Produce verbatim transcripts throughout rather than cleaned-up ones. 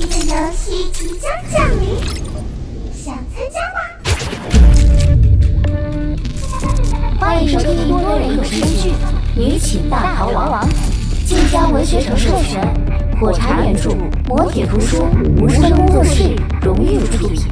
的游戏即将降临，想参加吗？ 欢迎收听多人有声剧《女寝大逃亡》，晋江文学城授权，火柴原著，磨铁图书，无声工作室荣誉出品。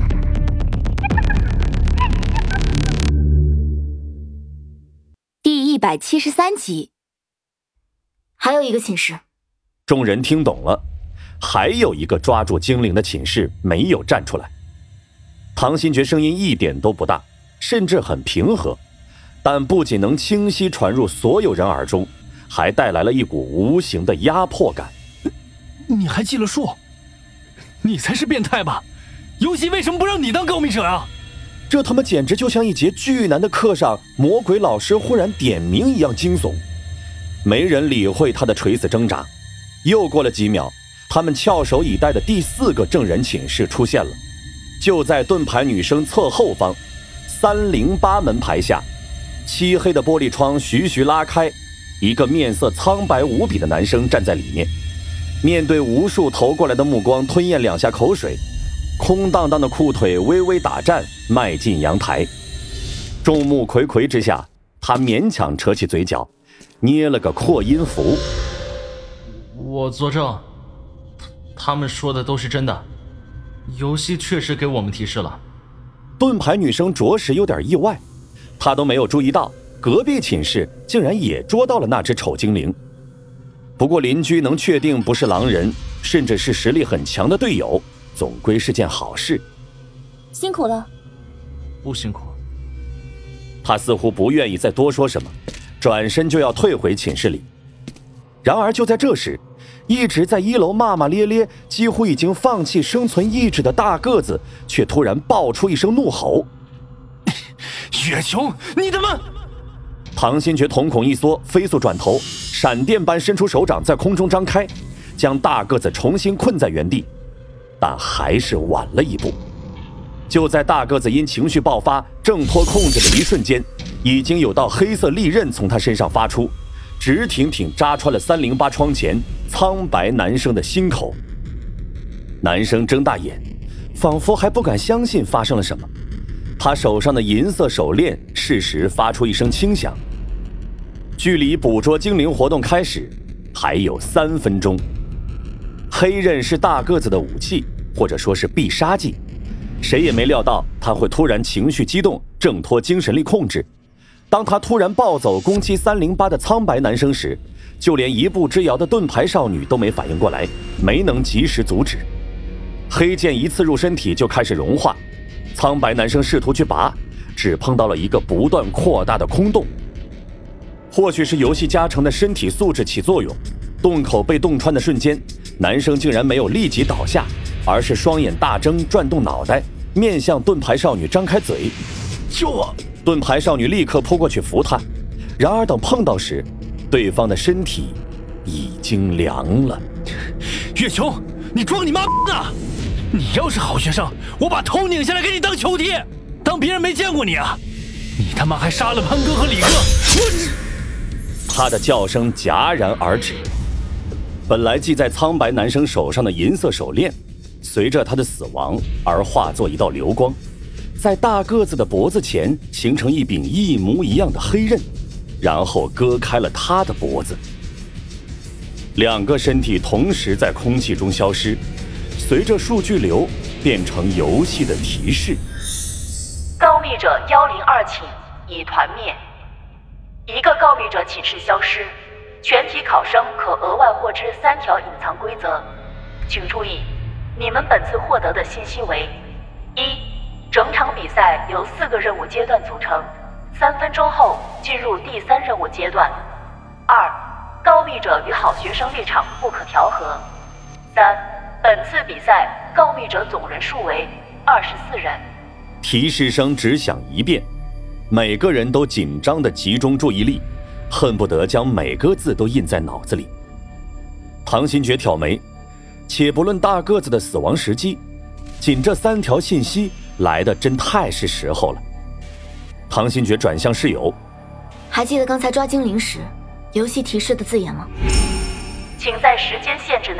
第一百七十三集。还有一个寝室。 众人听懂了，还有一个抓住精灵的寝室没有站出来。唐新觉声音一点都不大，甚至很平和，但不仅能清晰传入所有人耳中，还带来了一股无形的压迫感。 你还记了数？你才是变态吧？游戏为什么不让你当告密者啊？ 这他妈简直就像一节巨难的课上魔鬼老师忽然点名一样惊悚。没人理会他的垂死挣扎。又过了几秒，他们翘首以待的第四个证人寝室出现了，就在盾牌女生侧后方三零八门牌下，漆黑的玻璃窗徐徐拉开，一个面色苍白无比的男生站在里面，面对无数投过来的目光，吞咽两下口水，空荡荡的裤腿微微打颤，迈进阳台。众目睽睽之下，他勉强扯起嘴角，捏了个扩音符。 我作证，他们说的都是真的，游戏确实给我们提示了。 盾牌女生着实有点意外，她都没有注意到隔壁寝室竟然也捉到了那只丑精灵。不过邻居能确定不是狼人，甚至是实力很强的队友，总归是件好事。 辛苦了。 不辛苦。 他似乎不愿意再多说什么，转身就要退回寝室里。然而就在这时，一直在一楼骂骂咧咧，几乎已经放弃生存意志的大个子却突然爆出一声怒吼： 月琼，你他妈！ 唐新觉瞳孔一缩，飞速转头，闪电般伸出手掌在空中张开，将大个子重新困在原地，但还是晚了一步。就在大个子因情绪爆发挣脱控制的一瞬间，已经有道黑色利刃从他身上发出，直挺挺扎穿了三零八窗前苍白男生的心口。男生睁大眼，仿佛还不敢相信发生了什么。他手上的银色手链适时发出一声轻响。距离捕捉精灵活动开始还有三分钟。黑刃是大个子的武器，或者说是必杀技。谁也没料到他会突然情绪激动，挣脱精神力控制。当他突然暴走攻击三零八的苍白男生时，就连一步之遥的盾牌少女都没反应过来，没能及时阻止。黑剑一刺入身体就开始融化，苍白男生试图去拔，只碰到了一个不断扩大的空洞。或许是游戏加成的身体素质起作用，洞口被洞穿的瞬间，男生竟然没有立即倒下，而是双眼大睁，转动脑袋，面向盾牌少女张开嘴。 救我！ 盾牌少女立刻扑过去扶他，然而等碰到时，对方的身体已经凉了。 月琼，你装你妈呢！你要是好学生，我把头拧下来给你当球踢，当别人没见过你啊！你他妈还杀了潘哥和李哥！我…… 他的叫声戛然而止。本来系在苍白男生手上的银色手链，随着他的死亡而化作一道流光，在大个子的脖子前形成一柄一模一样的黑刃，然后割开了他的脖子。两个身体同时在空气中消失，随着数据流变成游戏的提示： 告密者一零二寝已团灭，一个告密者寝室消失，全体考生可额外获知三条隐藏规则，请注意，你们本次获得的信息为：一、整场比赛由四个任务阶段组成，三分钟后进入第三任务阶段；二、告密者与好学生立场不可调和；三、本次比赛告密者总人数为二十四人。 提示声只响一遍，每个人都紧张地集中注意力，恨不得将每个字都印在脑子里。唐新觉挑眉，且不论大个子的死亡时机，仅这三条信息来得真太是时候了。唐新觉转向室友， 还记得刚才抓精灵时游戏提示的字眼吗？ 请在时间限制内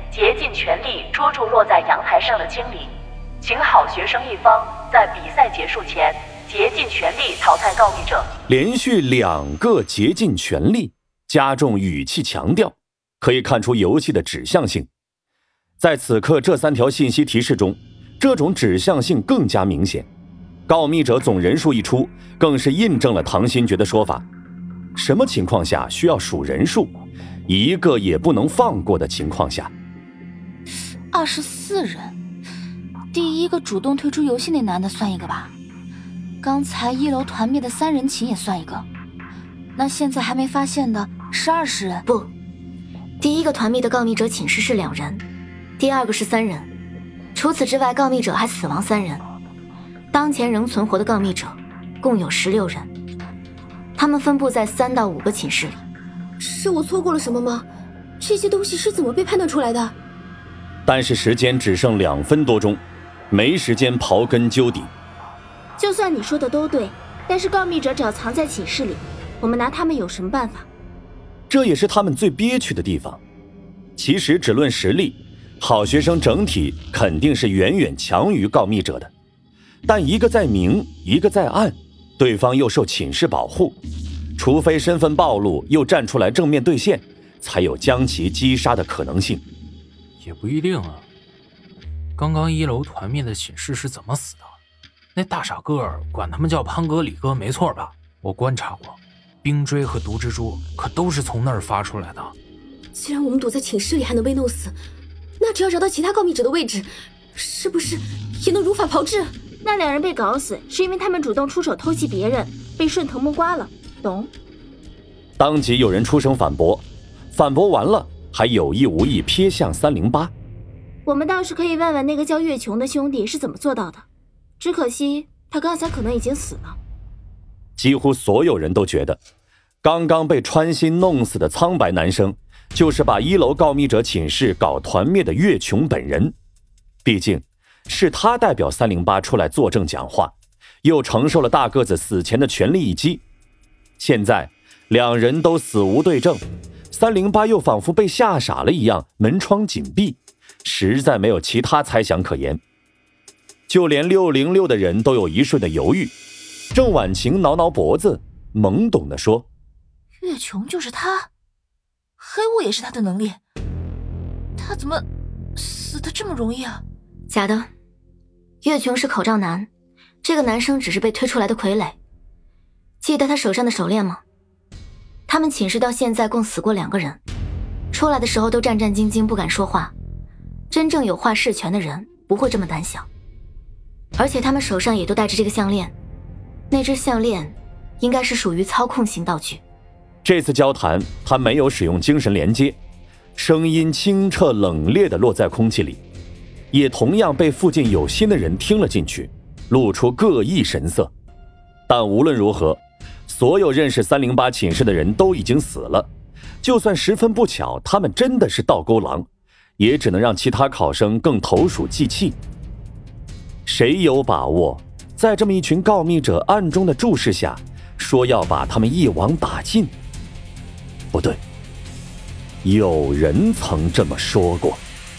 竭尽全力捉住落在阳台上的精灵，请好学生一方在比赛结束前竭尽全力淘汰告密者。 连续两个竭尽全力，加重语气强调，可以看出游戏的指向性。在此刻这三条信息提示中，这种指向性更加明显。告密者总人数一出，更是印证了唐新觉的说法：什么情况下需要数人数，一个也不能放过的情况下。 二十四人，第一个主动退出游戏那男的算一个吧，刚才一楼团灭的三人寝也算一个，那现在还没发现的是二十人。 不，第一个团灭的告密者寝室是两人，第二个是三人，除此之外告密者还死亡三人。当前仍存活的告密者共有十六人，他们分布在三到五个寝室里。 是我错过了什么吗？这些东西是怎么被判断出来的？ 但是时间只剩两分多钟，没时间刨根究底。 就算你说的都对，但是告密者只要藏在寝室里，我们拿他们有什么办法？ 这也是他们最憋屈的地方。其实只论实力，好学生整体肯定是远远强于告密者的，但一个在明，一个在暗，对方又受寝室保护，除非身份暴露又站出来正面对线，才有将其击杀的可能性。 也不一定啊。刚刚一楼团灭的寝室是怎么死的？那大傻个儿管他们叫潘哥李哥没错吧？我观察过，冰锥和毒蜘蛛可都是从那儿发出来的。 既然我们躲在寝室里还能被弄死，那只要找到其他告密者的位置，是不是也能如法炮制？那两人被搞死是因为他们主动出手偷袭别人，被顺藤摸瓜了，懂？ 当即有人出声反驳，反驳完了还有意无意瞥向三零八。 我们倒是可以问问那个叫月琼的兄弟是怎么做到的，只可惜他刚才可能已经死了。 几乎所有人都觉得，刚刚被穿心弄死的苍白男生就是把一楼告密者寝室搞团灭的月琼本人。毕竟是他代表三零八出来作证讲话，又承受了大个子死前的全力一击。现在两人都死无对证，三零八又仿佛被吓傻了一样，门窗紧闭，实在没有其他猜想可言。就连六零六的人都有一瞬的犹豫。郑婉晴挠挠脖子，懵懂地说： 月琼就是他，黑雾也是他的能力，他怎么死得这么容易啊？ 假的，月琼是口罩男，这个男生只是被推出来的傀儡。记得他手上的手链吗？他们寝室到现在共死过两个人，出来的时候都战战兢兢不敢说话，真正有话事权的人不会这么胆小。而且他们手上也都戴着这个项链，那只项链应该是属于操控型道具。 这次交谈他没有使用精神连接，声音清澈冷冽地落在空气里，也同样被附近有心的人听了进去，露出各异神色。但无论如何，所有认识三零八寝室的人都已经死了，就算十分不巧他们真的是倒钩狼，也只能让其他考生更投鼠忌器。谁有把握在这么一群告密者暗中的注视下，说要把他们一网打尽？不对，有人曾这么说过。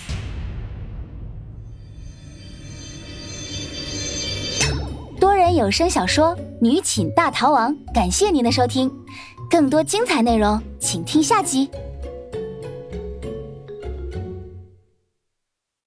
多人有声小说《女寝大逃亡》，感谢您的收听，更多精彩内容请听下集。